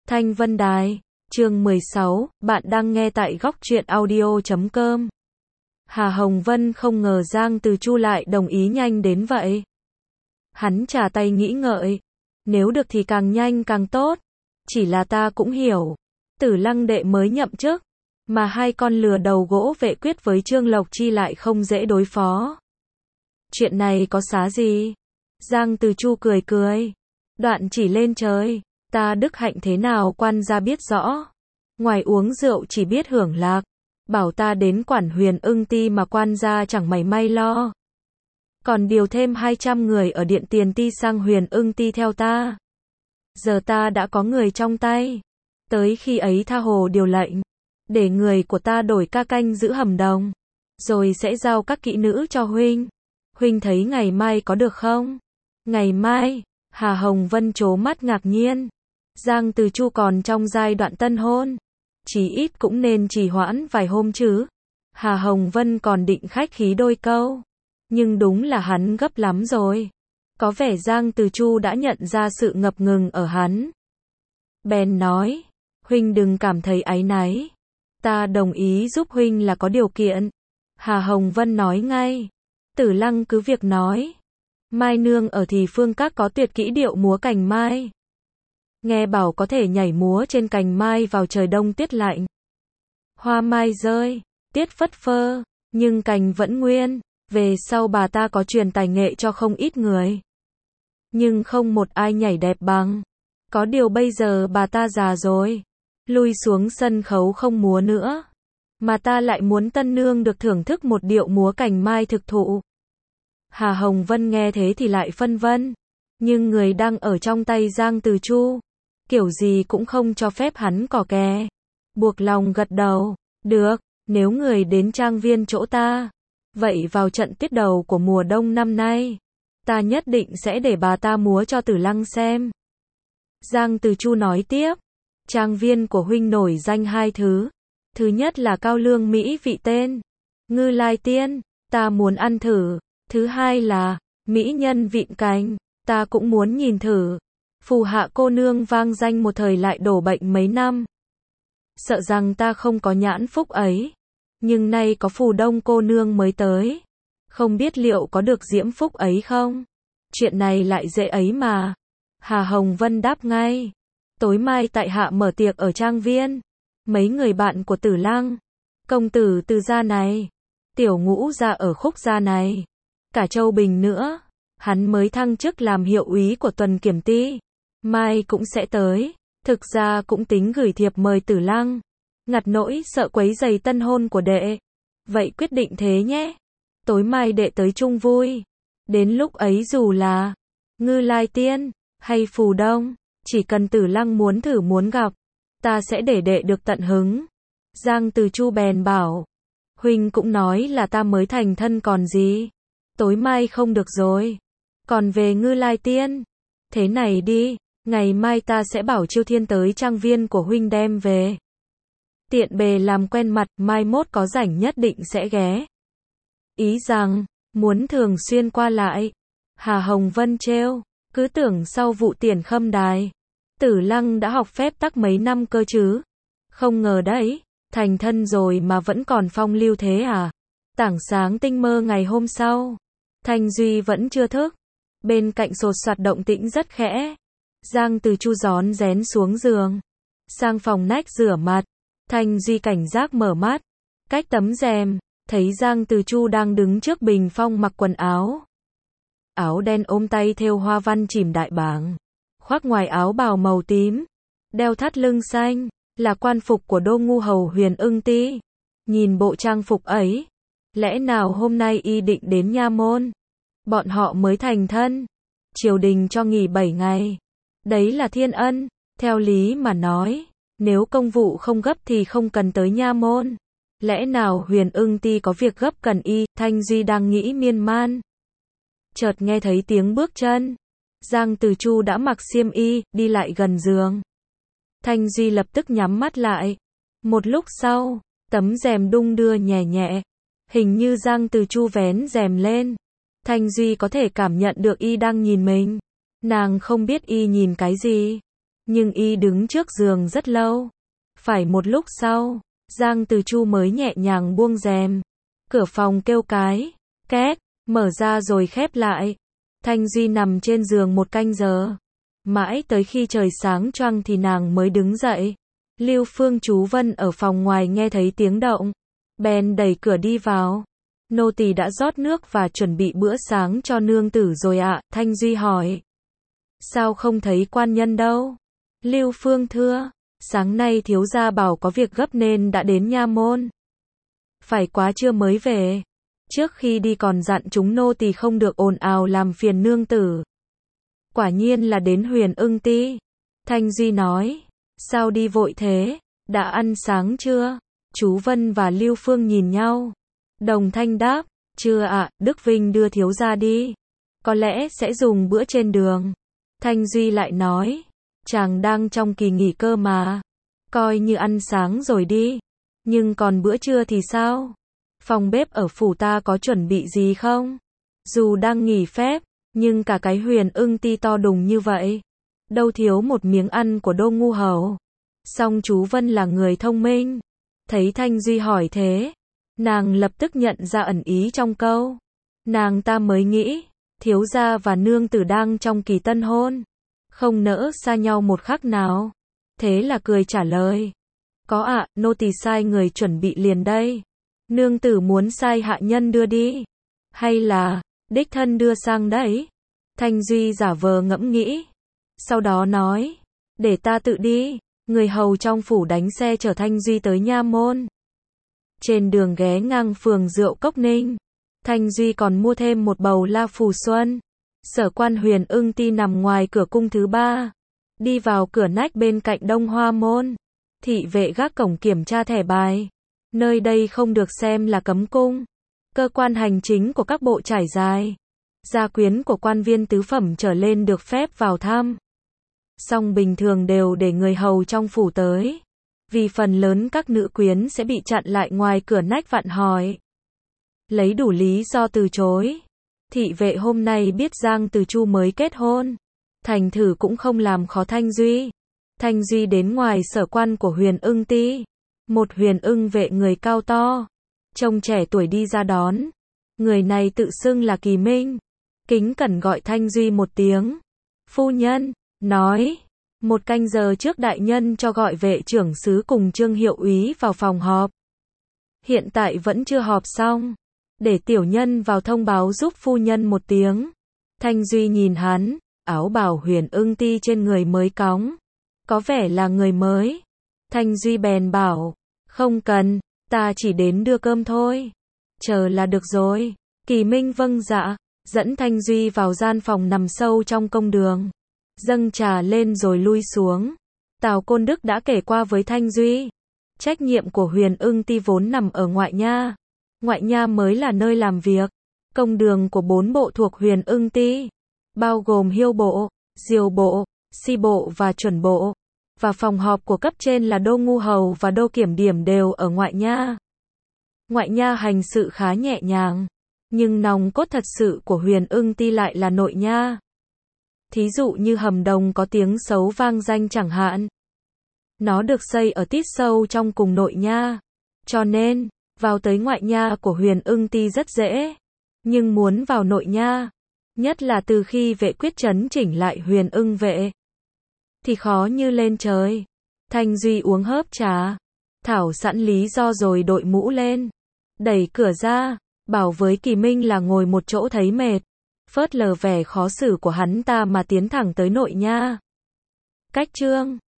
Thanh Vân Đài, chương 16, bạn đang nghe tại góc truyện audio.com. Hà Hồng Vân không ngờ Giang Từ Chu lại đồng ý nhanh đến vậy. Hắn chà tay nghĩ ngợi, nếu được thì càng nhanh càng tốt, chỉ là ta cũng hiểu, Tử Lăng đệ mới nhậm chức, mà hai con lừa đầu gỗ vệ quyết với Trương Lộc Chi lại không dễ đối phó. Chuyện này có xá gì? Giang Từ Chu cười cười, đoạn chỉ lên trời, ta đức hạnh thế nào quan gia biết rõ, ngoài uống rượu chỉ biết hưởng lạc, bảo ta đến quản Huyền Ưng Ti mà quan gia chẳng mảy may lo. Còn điều thêm 200 người ở Điện Tiền Ti sang Huyền Ưng Ti theo ta. Giờ ta đã có người trong tay, tới khi ấy tha hồ điều lệnh, để người của ta đổi ca canh giữ hầm đồng, rồi sẽ giao các kỹ nữ cho huynh. Huynh thấy ngày mai có được không? Ngày mai? Hà Hồng Vân trố mắt ngạc nhiên. Giang Từ Chu còn trong giai đoạn tân hôn, chí ít cũng nên trì hoãn vài hôm chứ. Hà Hồng Vân còn định khách khí đôi câu, nhưng đúng là hắn gấp lắm rồi. Có vẻ Giang Từ Chu đã nhận ra sự ngập ngừng ở hắn. Bèn nói, huynh đừng cảm thấy áy náy, ta đồng ý giúp huynh là có điều kiện. Hà Hồng Vân nói ngay, Tử Lăng cứ việc nói. Mai nương ở thì phương các có tuyệt kỹ điệu múa cành mai. Nghe bảo có thể nhảy múa trên cành mai vào trời đông tiết lạnh. Hoa mai rơi, tiết phất phơ, nhưng cành vẫn nguyên. Về sau bà ta có truyền tài nghệ cho không ít người, nhưng không một ai nhảy đẹp bằng. Có điều bây giờ bà ta già rồi, lui xuống sân khấu không múa nữa, mà ta lại muốn tân nương được thưởng thức một điệu múa cành mai thực thụ. Hà Hồng Vân nghe thế thì lại phân vân, nhưng người đang ở trong tay Giang Từ Chu, kiểu gì cũng không cho phép hắn cò kè. Buộc lòng gật đầu, được, nếu người đến trang viên chỗ ta, vậy vào trận tiết đầu của mùa đông năm nay, ta nhất định sẽ để bà ta múa cho Tử Lăng xem. Giang Từ Chu nói tiếp, trang viên của huynh nổi danh hai thứ. Thứ nhất là cao lương mỹ vị tên Ngư Lai Tiên, ta muốn ăn thử. Thứ hai là mỹ nhân vịn cành, ta cũng muốn nhìn thử. Phù Hạ cô nương vang danh một thời lại đổ bệnh mấy năm, sợ rằng ta không có nhãn phúc ấy. Nhưng nay có Phù Đông cô nương mới tới, không biết liệu có được diễm phúc ấy không? Chuyện này lại dễ ấy mà. Hà Hồng Vân đáp ngay, tối mai tại hạ mở tiệc ở trang viên, mấy người bạn của Tử Lăng, công tử Từ gia này, tiểu Ngũ gia ở Khúc gia này, cả Châu Bình nữa, hắn mới thăng chức làm hiệu úy của tuần kiểm ty, mai cũng sẽ tới. Thực ra cũng tính gửi thiệp mời Tử Lăng, ngặt nỗi sợ quấy rầy tân hôn của đệ. Vậy quyết định thế nhé, tối mai đệ tới chung vui. Đến lúc ấy dù là Ngư Lai Tiên hay Phù Đông, chỉ cần Tử Lăng muốn thử muốn gặp, ta sẽ để đệ được tận hứng. Giang Từ Chu bèn bảo, huynh cũng nói là ta mới thành thân còn gì, tối mai không được rồi. Còn về Ngư Lai Tiên, thế này đi, ngày mai ta sẽ bảo Chiêu Thiên tới trang viên của huynh đem về, tiện bề làm quen mặt, mai mốt có rảnh nhất định sẽ ghé. Ý rằng, muốn thường xuyên qua lại. Hà Hồng Vân trêu, cứ tưởng sau vụ Tiền Khâm Đài, Tử Lăng đã học phép tắc mấy năm cơ chứ. Không ngờ đấy, thành thân rồi mà vẫn còn phong lưu thế à. Tảng sáng tinh mơ ngày hôm sau, Thanh Duy vẫn chưa thức, bên cạnh sột soạt động tĩnh rất khẽ. Giang Từ Chu rón rén xuống giường, sang phòng nách rửa mặt. Thanh Duy cảnh giác mở mắt, cách tấm rèm, thấy Giang Từ Chu đang đứng trước bình phong mặc quần áo. Áo đen ôm tay thêu hoa văn chìm đại bảng, khoác ngoài áo bào màu tím, đeo thắt lưng xanh, là quan phục của đô ngu hầu Huyền Ưng Ti. Nhìn bộ trang phục ấy, lẽ nào hôm nay y định đến nha môn? Bọn họ mới thành thân, triều đình cho nghỉ 7 ngày. Đấy là thiên ân, theo lý mà nói, nếu công vụ không gấp thì không cần tới nha môn. Lẽ nào Huyền Ưng Ti có việc gấp cần y? Thanh Duy đang nghĩ miên man, chợt nghe thấy tiếng bước chân. Giang Từ Chu đã mặc xiêm y, đi lại gần giường. Thanh Duy lập tức nhắm mắt lại. Một lúc sau, tấm rèm đung đưa nhẹ nhẹ, hình như Giang Từ Chu vén rèm lên. Thanh Duy có thể cảm nhận được y đang nhìn mình. Nàng không biết y nhìn cái gì, nhưng y đứng trước giường rất lâu. Phải một lúc sau, Giang Từ Chu mới nhẹ nhàng buông rèm. Cửa phòng kêu cái, két, mở ra rồi khép lại. Thanh Duy nằm trên giường một canh giờ. Mãi tới khi trời sáng choang thì nàng mới đứng dậy. Lưu Phương chú Vân ở phòng ngoài nghe thấy tiếng động, bèn đẩy cửa đi vào. Nô tỳ đã rót nước và chuẩn bị bữa sáng cho nương tử rồi ạ. Thanh Duy hỏi. Sao không thấy quan nhân đâu? Lưu Phương thưa, sáng nay thiếu gia bảo có việc gấp nên đã đến nha môn. Phải quá trưa mới về. Trước khi đi còn dặn chúng nô tỳ không được ồn ào làm phiền nương tử. Quả nhiên là đến Huyền Ưng Ti. Thanh Duy nói. Sao đi vội thế? Đã ăn sáng chưa? Chú Vân và Lưu Phương nhìn nhau. Đồng thanh đáp. Chưa ạ, Đức Vinh đưa thiếu gia đi. Có lẽ sẽ dùng bữa trên đường. Thanh Duy lại nói. Chàng đang trong kỳ nghỉ cơ mà. Coi như ăn sáng rồi đi. Nhưng còn bữa trưa thì sao? Phòng bếp ở phủ ta có chuẩn bị gì không? Dù đang nghỉ phép, nhưng cả cái Huyền Ưng Ti to đùng như vậy, đâu thiếu một miếng ăn của Đô Ngu Hầu. Song chú Vân là người thông minh. Thấy Thanh Duy hỏi thế, nàng lập tức nhận ra ẩn ý trong câu. Nàng ta mới nghĩ, thiếu gia và nương tử đang trong kỳ tân hôn, không nỡ xa nhau một khắc nào. Thế là cười trả lời. Có ạ, nô tỳ sai người chuẩn bị liền đây. Nương tử muốn sai hạ nhân đưa đi, hay là đích thân đưa sang đấy? Thanh Duy giả vờ ngẫm nghĩ, sau đó nói, để ta tự đi. Người hầu trong phủ đánh xe chở Thanh Duy tới nha môn. Trên đường ghé ngang phường Rượu Cốc Ninh, Thanh Duy còn mua thêm một bầu la phù xuân. Sở quan Huyền Ưng Ti nằm ngoài cửa cung thứ 3. Đi vào cửa nách bên cạnh Đông Hoa môn, thị vệ gác cổng kiểm tra thẻ bài. Nơi đây không được xem là cấm cung. Cơ quan hành chính của các bộ trải dài. Gia quyến của quan viên tứ phẩm trở lên được phép vào thăm. Song bình thường đều để người hầu trong phủ tới. Vì phần lớn các nữ quyến sẽ bị chặn lại ngoài cửa nách vặn hỏi. Lấy đủ lý do từ chối. Thị vệ hôm nay biết Giang Từ Chu mới kết hôn, thành thử cũng không làm khó Thanh Duy. Thanh Duy đến ngoài sở quan của Huyền Ưng Ti. Một Huyền Ưng vệ người cao to, trông trẻ tuổi đi ra đón. Người này tự xưng là Kỳ Minh, kính cẩn gọi Thanh Duy một tiếng phu nhân, nói, 1 canh giờ trước đại nhân cho gọi vệ trưởng sứ cùng Trương hiệu úy vào phòng họp. Hiện tại vẫn chưa họp xong, để tiểu nhân vào thông báo giúp phu nhân một tiếng. Thanh Duy nhìn hắn, áo bào Huyền Ưng Ti trên người mới cóng, có vẻ là người mới. Thanh Duy bèn bảo, không cần, ta chỉ đến đưa cơm thôi, chờ là được rồi. Kỳ Minh vâng dạ, dẫn Thanh Duy vào gian phòng nằm sâu trong công đường, dâng trà lên rồi lui xuống. Tào Côn Đức đã kể qua với Thanh Duy, trách nhiệm của Huyền Ưng Ti vốn nằm ở ngoại nha. Ngoại nha mới là nơi làm việc. Công đường của 4 bộ thuộc Huyền Ưng Ti, bao gồm Hiêu bộ, Diều bộ, Si bộ và Chuẩn bộ, và phòng họp của cấp trên là Đô Ngu Hầu và Đô Kiểm Điểm đều ở ngoại nha. Ngoại nha hành sự khá nhẹ nhàng, nhưng nòng cốt thật sự của Huyền Ưng Ti lại là nội nha. Thí dụ như hầm đồng có tiếng xấu vang danh chẳng hạn. Nó được xây ở tít sâu trong cùng nội nha, cho nên vào tới ngoại nha của Huyền Ưng Ti rất dễ. Nhưng muốn vào nội nha, nhất là từ khi vệ quyết trấn chỉnh lại Huyền Ưng vệ, thì khó như lên trời. Thanh Duy uống hớp trà, thảo sẵn lý do rồi đội mũ lên, đẩy cửa ra, bảo với Kỳ Minh là ngồi một chỗ thấy mệt, phớt lờ vẻ khó xử của hắn ta mà tiến thẳng tới nội nha. Cách chương